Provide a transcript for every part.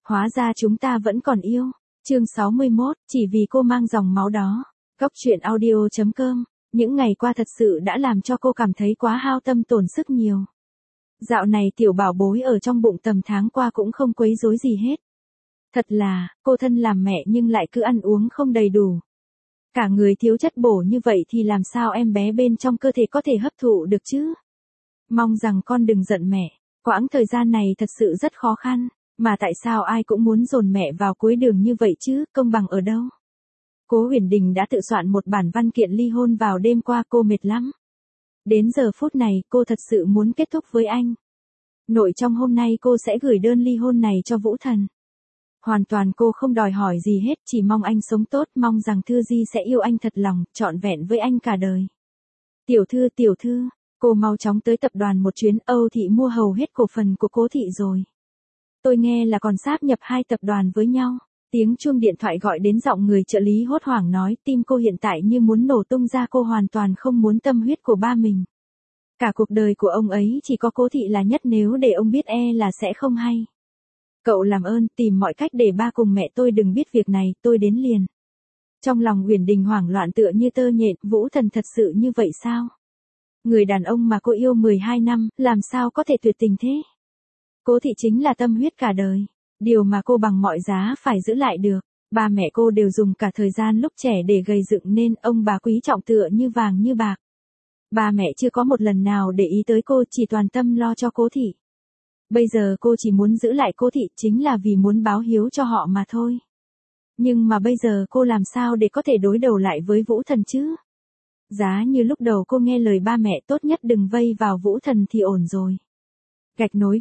Hóa ra chúng ta vẫn còn yêu. Chương 61, chỉ vì cô mang dòng máu đó. Góc truyện audio.com. Những ngày qua thật sự đã làm cho cô cảm thấy quá hao tâm tổn sức nhiều. Dạo này tiểu bảo bối ở trong bụng tầm tháng qua cũng không quấy rối gì hết. Thật là, cô thân làm mẹ nhưng lại cứ ăn uống không đầy đủ. Cả người thiếu chất bổ như vậy thì làm sao em bé bên trong cơ thể có thể hấp thụ được chứ? Mong rằng con đừng giận mẹ, quãng thời gian này thật sự rất khó khăn, mà tại sao ai cũng muốn dồn mẹ vào cuối đường như vậy chứ, công bằng ở đâu? Cố Huyền Đình đã tự soạn một bản văn kiện ly hôn vào đêm qua, cô mệt lắm. Đến giờ phút này cô thật sự muốn kết thúc với anh. Nội trong hôm nay cô sẽ gửi đơn ly hôn này cho Vũ Thần. Hoàn toàn cô không đòi hỏi gì hết, chỉ mong anh sống tốt, mong rằng Thư Di sẽ yêu anh thật lòng, trọn vẹn với anh cả đời. Tiểu thư, cô mau chóng tới tập đoàn một chuyến, Âu Thị mua hầu hết cổ phần của Cố Thị rồi. Tôi nghe là còn sáp nhập 2 tập đoàn với nhau. Tiếng chuông điện thoại gọi đến, giọng người trợ lý hốt hoảng nói, tim cô hiện tại như muốn nổ tung ra, cô hoàn toàn không muốn tâm huyết của ba mình. Cả cuộc đời của ông ấy chỉ có Cố Thị là nhất, nếu để ông biết là sẽ không hay. Cậu làm ơn tìm mọi cách để ba cùng mẹ tôi đừng biết việc này, tôi đến liền. Trong lòng Huyền Đình hoảng loạn tựa như tơ nhện, Vũ Thần thật sự như vậy sao? Người đàn ông mà cô yêu 12 năm, làm sao có thể tuyệt tình thế? Cố Thị chính là tâm huyết cả đời, điều mà cô bằng mọi giá phải giữ lại được. Ba mẹ cô đều dùng cả thời gian lúc trẻ để gầy dựng nên ông bà quý trọng tựa như vàng như bạc. Ba mẹ chưa có một lần nào để ý tới cô, chỉ toàn tâm lo cho Cố Thị. Bây giờ cô chỉ muốn giữ lại Cố Thị chính là vì muốn báo hiếu cho họ mà thôi. Nhưng mà bây giờ cô làm sao để có thể đối đầu lại với Vũ Thần chứ? Giá như lúc đầu cô nghe lời ba mẹ, tốt nhất đừng vây vào Vũ Thần thì ổn rồi. Gạch nối.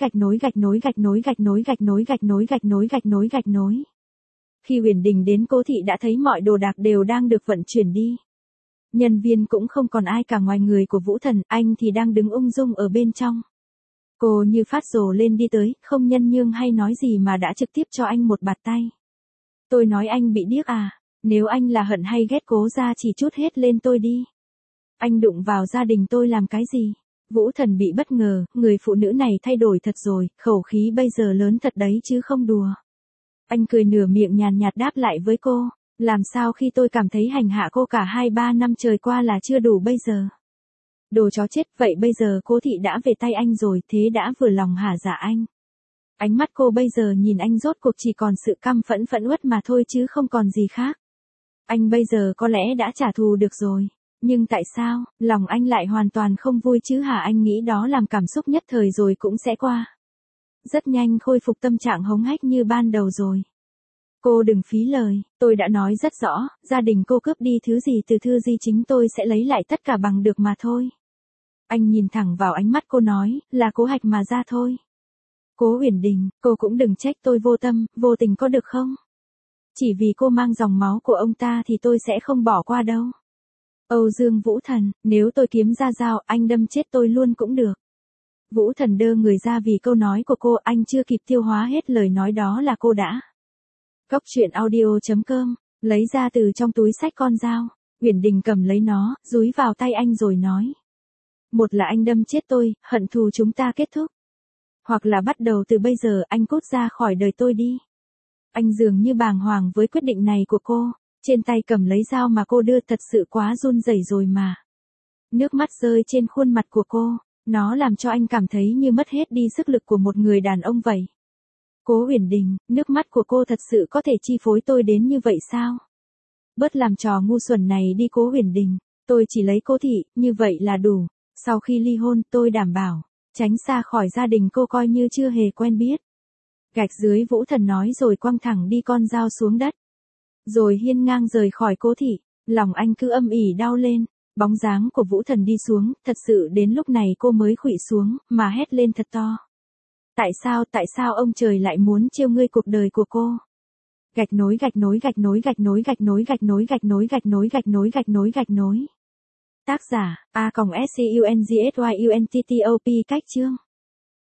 Khi Huyền Đình đến, Cố Thị đã thấy mọi đồ đạc đều đang được vận chuyển đi. Nhân viên cũng không còn ai cả ngoài người của Vũ Thần, anh thì đang đứng ung dung ở bên trong. Cô như phát rồ lên đi tới, không nhân nhương hay nói gì mà đã trực tiếp cho anh một bạt tay. Tôi nói anh bị điếc à? Nếu anh là hận hay ghét Cố gia chỉ trút hết lên tôi đi. Anh đụng vào gia đình tôi làm cái gì? Vũ Thần bị bất ngờ, người phụ nữ này thay đổi thật rồi, khẩu khí bây giờ lớn thật đấy chứ không đùa. Anh cười nửa miệng nhàn nhạt đáp lại với cô, làm sao khi tôi cảm thấy hành hạ cô cả 2-3 năm trời qua là chưa đủ bây giờ? Đồ chó chết, vậy bây giờ Cố Thị đã về tay anh rồi, thế đã vừa lòng hả dạ anh? Ánh mắt cô bây giờ nhìn anh rốt cuộc chỉ còn sự căm phẫn uất mà thôi chứ không còn gì khác. Anh bây giờ có lẽ đã trả thù được rồi. Nhưng tại sao, lòng anh lại hoàn toàn không vui chứ hả? Anh nghĩ đó làm cảm xúc nhất thời rồi cũng sẽ qua. Rất nhanh khôi phục tâm trạng hống hách như ban đầu rồi. Cô đừng phí lời, tôi đã nói rất rõ, gia đình cô cướp đi thứ gì từ Thư Di chính tôi sẽ lấy lại tất cả bằng được mà thôi. Anh nhìn thẳng vào ánh mắt cô nói, là Cố Hạch mà ra thôi. Cố Huyền Đình, cô cũng đừng trách tôi vô tâm, vô tình có được không? Chỉ vì cô mang dòng máu của ông ta thì tôi sẽ không bỏ qua đâu. Âu Dương Vũ Thần, nếu tôi kiếm ra dao, anh đâm chết tôi luôn cũng được. Vũ Thần đơ người ra vì câu nói của cô, anh chưa kịp tiêu hóa hết lời nói đó là cô đã. Góc truyện audio.com, lấy ra từ trong túi xách con dao, Huyền Đình cầm lấy nó, dúi vào tay anh rồi nói. Một là anh đâm chết tôi, hận thù chúng ta kết thúc. Hoặc là bắt đầu từ bây giờ anh cút ra khỏi đời tôi đi. Anh dường như bàng hoàng với quyết định này của cô. Trên tay cầm lấy dao mà cô đưa thật sự quá run rẩy rồi mà. Nước mắt rơi trên khuôn mặt của cô, nó làm cho anh cảm thấy như mất hết đi sức lực của một người đàn ông vậy. Cố Huyền Đình, nước mắt của cô thật sự có thể chi phối tôi đến như vậy sao? Bớt làm trò ngu xuẩn này đi Cố Huyền Đình, tôi chỉ lấy Cố Thị, như vậy là đủ. Sau khi ly hôn tôi đảm bảo, tránh xa khỏi gia đình cô coi như chưa hề quen biết. Gạch dưới, Vũ Thần nói rồi quăng thẳng đi con dao xuống đất. Rồi hiên ngang rời khỏi Cố Thị, lòng anh cứ âm ỉ đau lên, bóng dáng của Vũ Thần đi xuống, thật sự đến lúc này cô mới khuỵu xuống, mà hét lên thật to. Tại sao ông trời lại muốn trêu ngươi cuộc đời của cô? Gạch nối. Tác giả, A-còng-SCUNGSYUNTTOP. Cách chương